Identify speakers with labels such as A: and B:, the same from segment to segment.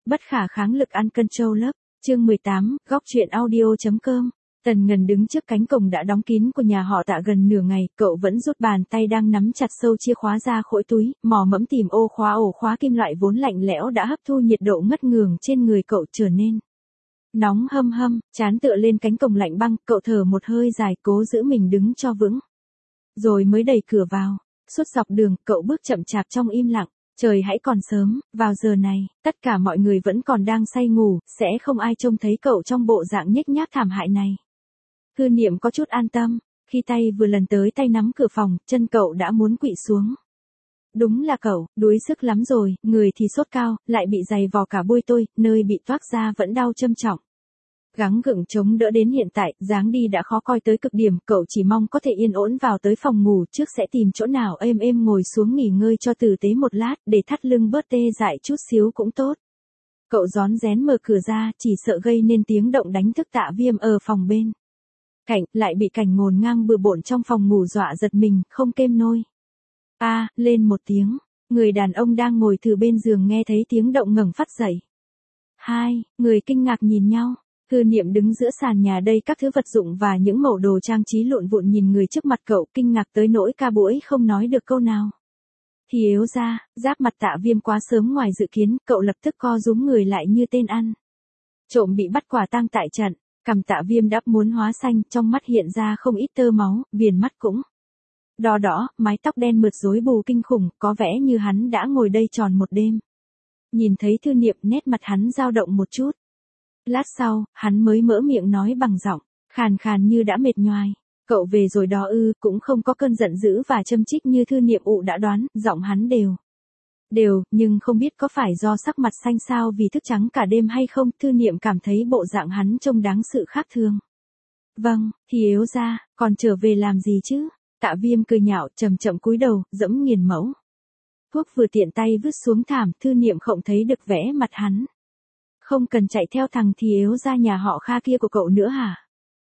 A: Bất khả kháng lực uncontrolled love. Chương 18, góc truyện audio.com. Tần Ngân đứng trước cánh cổng đã đóng kín của nhà họ Tạ gần nửa ngày, cậu vẫn rút bàn tay đang nắm chặt sâu chìa khóa ra khỏi túi, mò mẫm tìm ổ khóa kim loại vốn lạnh lẽo đã hấp thu nhiệt độ ngất ngường trên người cậu trở nên nóng hâm hâm, trán tựa lên cánh cổng lạnh băng, cậu thở một hơi dài cố giữ mình đứng cho vững. Rồi mới đẩy cửa vào. Suốt dọc đường, cậu bước chậm chạp trong im lặng. Trời hãy còn sớm, vào giờ này, tất cả mọi người vẫn còn đang say ngủ, sẽ không ai trông thấy cậu trong bộ dạng nhếch nhác thảm hại này. Thư Niệm có chút an tâm, khi tay vừa lần tới tay nắm cửa phòng, chân cậu đã muốn quỵ xuống. Đúng là cậu, đuối sức lắm rồi, người thì sốt cao, lại bị giày vò cả bôi tôi, nơi bị toác ra vẫn đau châm trọng. Gắng gượng chống đỡ đến hiện tại, dáng đi đã khó coi tới cực điểm, cậu chỉ mong có thể yên ổn vào tới phòng ngủ trước sẽ tìm chỗ nào êm êm ngồi xuống nghỉ ngơi cho tử tế một lát, để thắt lưng bớt tê dại chút xíu cũng tốt. Cậu rón rén mở cửa ra, chỉ sợ gây nên tiếng động đánh thức Tạ Viêm ở phòng bên cạnh, lại bị cảnh ngổn ngang bừa bộn trong phòng ngủ dọa giật mình, không kêm nôi. Lên một tiếng, người đàn ông đang ngồi thử bên giường nghe thấy tiếng động ngẩng phát dậy. Hai người kinh ngạc nhìn nhau. Thư Niệm đứng giữa sàn nhà đầy các thứ vật dụng và những mẩu đồ trang trí lộn vụn nhìn người trước mặt cậu, kinh ngạc tới nỗi ca bũi không nói được câu nào. Thì yếu ra, giáp mặt Tạ Viêm quá sớm ngoài dự kiến, cậu lập tức co rúm người lại như tên ăn trộm bị bắt quả tang tại trận. Cằm Tạ Viêm đắp muốn hóa xanh, trong mắt hiện ra không ít tơ máu, viền mắt cũng đỏ đỏ, mái tóc đen mượt rối bù kinh khủng, có vẻ như hắn đã ngồi đây tròn một đêm. Nhìn thấy Thư Niệm, nét mặt hắn dao động một chút. Lát sau, hắn mới mở miệng nói bằng giọng khàn khàn như đã mệt nhoài. Cậu về rồi đó ư? Cũng không có cơn giận dữ và châm chích như Thư Niệm đã đoán, giọng hắn đều, nhưng không biết có phải do sắc mặt xanh xao vì thức trắng cả đêm hay không, Thư Niệm cảm thấy bộ dạng hắn trông đáng sự khác thường. Vâng, thì yếu ra, còn trở về làm gì chứ? Tạ Viêm cười nhạo, chậm chậm cúi đầu, dẫm nghiền mẫu thuốc vừa tiện tay vứt xuống thảm, Thư Niệm không thấy được vẻ mặt hắn. Không cần chạy theo thằng thì yếu ra nhà họ Kha kia của cậu nữa hả?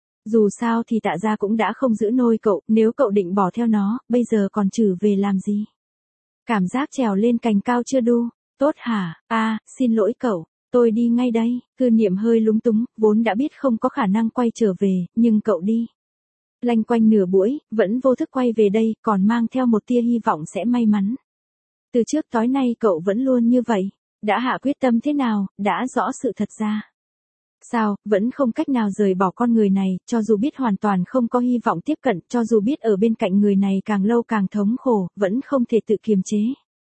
A: Dù sao thì Tạ gia cũng đã không giữ nôi cậu, nếu cậu định bỏ theo nó, bây giờ còn trừ về làm gì? Cảm giác trèo lên cành cao chưa đu, tốt hả? Xin lỗi cậu, tôi đi ngay đây. Thư Niệm hơi lúng túng, vốn đã biết không có khả năng quay trở về, nhưng cậu đi lanh quanh nửa buổi, vẫn vô thức quay về đây, còn mang theo một tia hy vọng sẽ may mắn. Từ trước tối nay cậu vẫn luôn như vậy. Đã hạ quyết tâm thế nào, đã rõ sự thật ra. Sao, vẫn không cách nào rời bỏ con người này, cho dù biết hoàn toàn không có hy vọng tiếp cận, cho dù biết ở bên cạnh người này càng lâu càng thống khổ, vẫn không thể tự kiềm chế.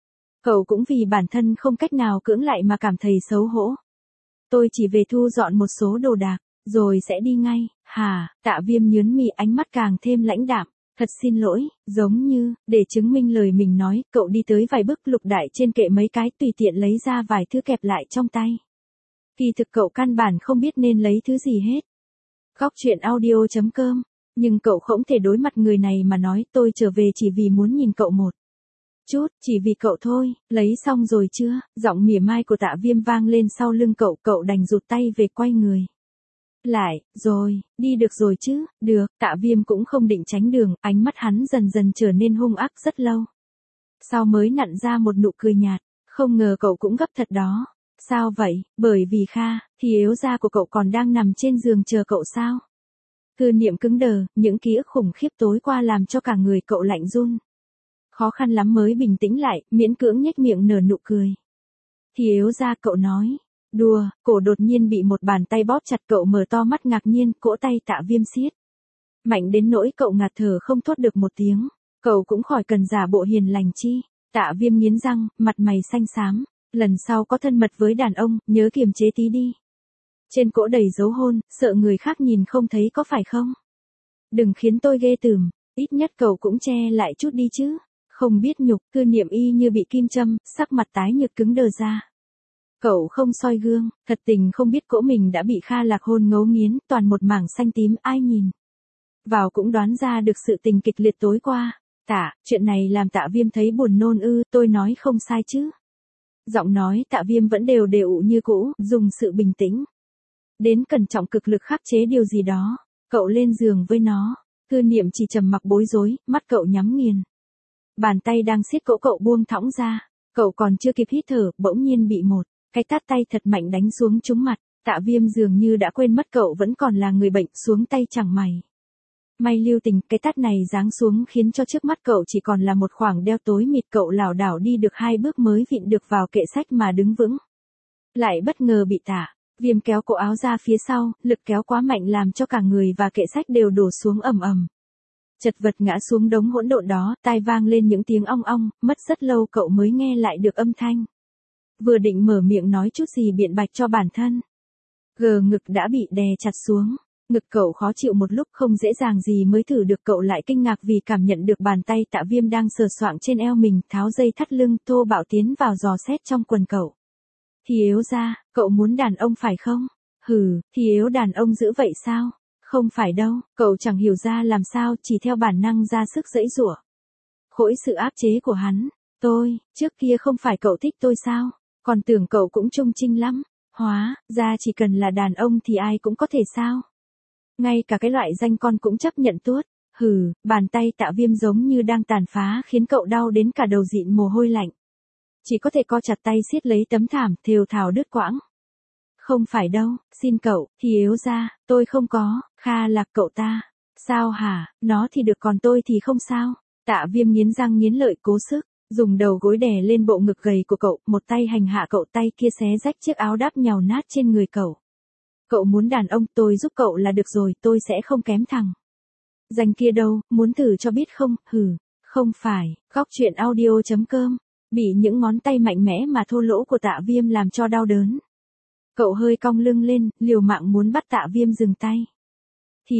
A: Cậu cũng vì bản thân không cách nào cưỡng lại mà cảm thấy xấu hổ. Tôi chỉ về thu dọn một số đồ đạc, rồi sẽ đi ngay. Hả? Tạ Viêm nhướng mi, ánh mắt càng thêm lãnh đạm. Thật xin lỗi, giống như, để chứng minh lời mình nói, cậu đi tới vài bước lục đại trên kệ mấy cái, tùy tiện lấy ra vài thứ kẹp lại trong tay. Kỳ thực cậu căn bản không biết nên lấy thứ gì hết. Góc truyện audio.com. Nhưng cậu không thể đối mặt người này mà nói tôi trở về chỉ vì muốn nhìn cậu một chút, chỉ vì cậu thôi. Lấy xong rồi chưa? Giọng mỉa mai của Tạ Viêm vang lên sau lưng cậu đành rụt tay về quay người lại. Rồi, đi được rồi chứ? Được. Tạ Viêm cũng không định tránh đường, ánh mắt hắn dần dần trở nên hung ác rất lâu. Sau mới nặn ra một nụ cười nhạt, không ngờ cậu cũng gấp thật đó. Sao vậy? Bởi vì Kha, thì yếu gia của cậu còn đang nằm trên giường chờ cậu sao? Thư Niệm cứng đờ, những ký ức khủng khiếp tối qua làm cho cả người cậu lạnh run. Khó khăn lắm mới bình tĩnh lại, miễn cưỡng nhếch miệng nở nụ cười. Thì yếu gia, cậu nói. Đùa, cổ đột nhiên bị một bàn tay bóp chặt, cậu mở to mắt ngạc nhiên, cỗ tay Tạ Viêm siết mạnh đến nỗi cậu ngạt thở không thốt được một tiếng. Cậu cũng khỏi cần giả bộ hiền lành chi. Tạ Viêm nghiến răng, mặt mày xanh xám. Lần sau có thân mật với đàn ông, nhớ kiềm chế tí đi. Trên cỗ đầy dấu hôn, sợ người khác nhìn không thấy có phải không? Đừng khiến tôi ghê tởm, ít nhất cậu cũng che lại chút đi chứ. Không biết nhục. Thư Niệm y như bị kim châm, sắc mặt tái nhợt cứng đờ ra. Cậu không soi gương, thật tình không biết cỗ mình đã bị Kha Lạc hôn ngấu nghiến, toàn một mảng xanh tím, ai nhìn vào cũng đoán ra được sự tình kịch liệt tối qua. Chuyện này làm Tạ Viêm thấy buồn nôn ư? Tôi nói không sai chứ? Giọng nói Tạ Viêm vẫn đều như cũ, dùng sự bình tĩnh đến cẩn trọng cực lực khắc chế điều gì đó. Cậu lên giường với nó. Thư Niệm chỉ trầm mặc bối rối, mắt cậu nhắm nghiền. Bàn tay đang siết cỗ cậu buông thõng ra. Cậu còn chưa kịp hít thở, bỗng nhiên bị một Cái tát tay thật mạnh đánh xuống trúng mặt, Tạ Viêm dường như đã quên mất cậu vẫn còn là người bệnh, xuống tay chẳng mày may lưu tình. Cái tát này giáng xuống khiến cho trước mắt cậu chỉ còn là một khoảng đeo tối mịt, cậu lảo đảo đi được 2 bước mới vịn được vào kệ sách mà đứng vững. Lại bất ngờ bị Tạ Viêm kéo cổ áo ra phía sau, lực kéo quá mạnh làm cho cả người và kệ sách đều đổ xuống ầm ầm. Chật vật ngã xuống đống hỗn độn đó, tai vang lên những tiếng ong ong, mất rất lâu cậu mới nghe lại được âm thanh. Vừa định mở miệng nói chút gì biện bạch cho bản thân, ngực đã bị đè chặt xuống. Ngực cậu khó chịu một lúc, không dễ dàng gì mới thử được, cậu lại kinh ngạc vì cảm nhận được bàn tay Tạ Viêm đang sờ soạng trên eo mình, tháo dây thắt lưng, thô bạo tiến vào dò xét trong quần cậu. Thì yếu ra, cậu muốn đàn ông phải không? Hừ, thì yếu đàn ông dữ vậy sao? Không phải đâu, cậu chẳng hiểu ra làm sao, chỉ theo bản năng ra sức giãy giụa. Khỏi sự áp chế của hắn. Trước kia không phải cậu thích tôi sao? Còn tưởng cậu cũng trung trinh lắm. Hóa ra chỉ cần là đàn ông thì ai cũng có thể sao? Ngay cả cái loại danh con cũng chấp nhận tuốt. Hừ, bàn tay Tạ Viêm giống như đang tàn phá khiến cậu đau đến cả đầu dịn mồ hôi lạnh. Chỉ có thể co chặt tay siết lấy tấm thảm, thều thào đứt quãng. Không phải đâu, xin cậu, thì yếu ra, tôi không có, Kha Lạc cậu ta. Sao hả, nó thì được còn tôi thì không sao. Tạ Viêm nghiến răng nghiến lợi cố sức, dùng đầu gối đè lên bộ ngực gầy của cậu, một tay hành hạ cậu, tay kia xé rách chiếc áo đáp nhàu nát trên người cậu. Cậu muốn đàn ông, tôi giúp cậu là được rồi, tôi sẽ không kém thằng danh kia đâu, muốn thử cho biết không? Hừ, không phải. Góc truyện audio.com. Bị những ngón tay mạnh mẽ mà thô lỗ của Tạ Viêm làm cho đau đớn. Cậu hơi cong lưng lên, liều mạng muốn bắt Tạ Viêm dừng tay. Thì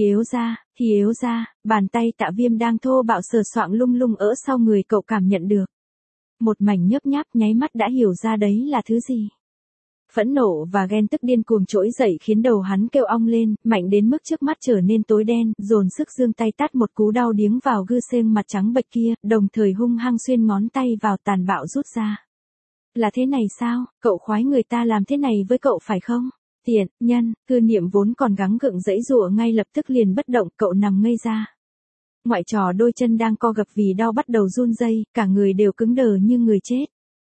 A: yếu ra, bàn tay Tạ Viêm đang thô bạo sờ soạng lung lung ở sau người cậu cảm nhận được. Một mảnh nhớp nháp, nháy mắt đã hiểu ra đấy là thứ gì. Phẫn nộ và ghen tức điên cuồng trỗi dậy khiến đầu hắn kêu ong lên, mạnh đến mức trước mắt trở nên tối đen, dồn sức giương tay tát một cú đau điếng vào gư xương mặt trắng bệch kia, đồng thời hung hăng xuyên ngón tay vào tàn bạo rút ra. Là thế này sao, cậu khoái người ta làm thế này với cậu phải không? Tiện, nhân, Cư Niệm vốn còn gắng gượng giãy giụa ngay lập tức liền bất động, cậu nằm ngây ra. Ngoại trò đôi chân đang co gập vì đau bắt đầu run rẩy, cả người đều cứng đờ như người chết.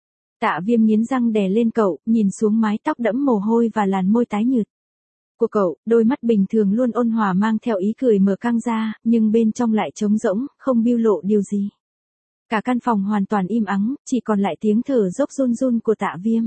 A: Tạ Viêm nghiến răng đè lên cậu, nhìn xuống mái tóc đẫm mồ hôi và làn môi tái nhợt của cậu, đôi mắt bình thường luôn ôn hòa mang theo ý cười mở căng ra, nhưng bên trong lại trống rỗng, không biêu lộ điều gì. Cả căn phòng hoàn toàn im ắng, chỉ còn lại tiếng thở dốc run run của Tạ Viêm.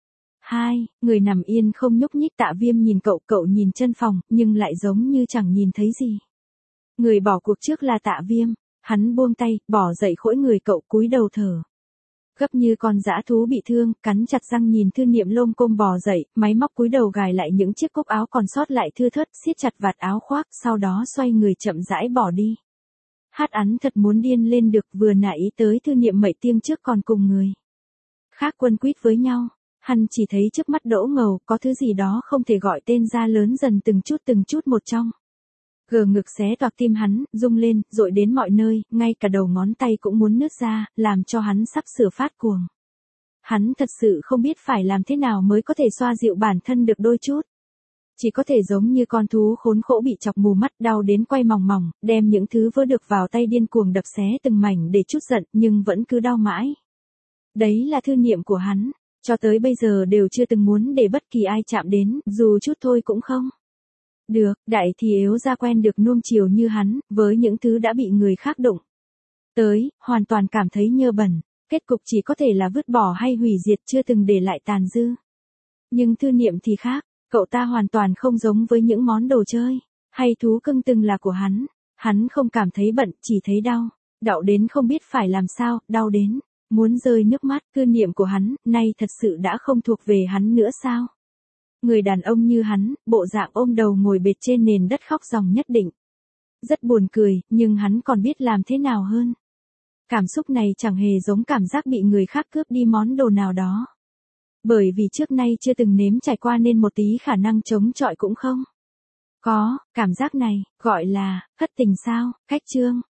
A: Người nằm yên không nhúc nhích. Tạ Viêm nhìn cậu, cậu nhìn chân phòng, nhưng lại giống như chẳng nhìn thấy gì. Người bỏ cuộc trước là Tạ Viêm, hắn buông tay, bỏ dậy khỗi người cậu, cúi đầu thở gấp như con dã thú bị thương, cắn chặt răng nhìn Thư Niệm lôm côm bò dậy, máy móc cúi đầu gài lại những chiếc cúc áo còn sót lại thưa thớt, siết chặt vạt áo khoác, sau đó xoay người chậm rãi bỏ đi. Hắn thật muốn điên lên được, vừa nãy tới Thư Niệm mẩy tiêng trước còn cùng người khác quấn quýt với nhau, hắn chỉ thấy trước mắt đỗ ngầu, có thứ gì đó không thể gọi tên ra lớn dần từng chút một trong. Ngực xé toạc tim hắn, rung lên, dội đến mọi nơi, ngay cả đầu ngón tay cũng muốn nứt ra, làm cho hắn sắp sửa phát cuồng. Hắn thật sự không biết phải làm thế nào mới có thể xoa dịu bản thân được đôi chút. Chỉ có thể giống như con thú khốn khổ bị chọc mù mắt, đau đến quay mòng mòng, đem những thứ vớ được vào tay điên cuồng đập xé từng mảnh để trút giận, nhưng vẫn cứ đau mãi. Đấy là Thư Niệm của hắn, cho tới bây giờ đều chưa từng muốn để bất kỳ ai chạm đến, dù chút thôi cũng không. Được, đại thì yếu ra quen được nuông chiều như hắn, với những thứ đã bị người khác đụng tới, hoàn toàn cảm thấy nhơ bẩn, kết cục chỉ có thể là vứt bỏ hay hủy diệt, chưa từng để lại tàn dư. Nhưng Thư Niệm thì khác, cậu ta hoàn toàn không giống với những món đồ chơi hay thú cưng từng là của hắn không cảm thấy bận, chỉ thấy đau đến không biết phải làm sao, đau đến muốn rơi nước mắt. Thư Niệm của hắn, nay thật sự đã không thuộc về hắn nữa sao? Người đàn ông như hắn, bộ dạng ôm đầu ngồi bệt trên nền đất khóc ròng nhất định. Rất buồn cười, nhưng hắn còn biết làm thế nào hơn. Cảm xúc này chẳng hề giống cảm giác bị người khác cướp đi món đồ nào đó. Bởi vì trước nay chưa từng nếm trải qua nên một tí khả năng chống chọi cũng không có. Cảm giác này, gọi là, thất tình sao? Khách chương.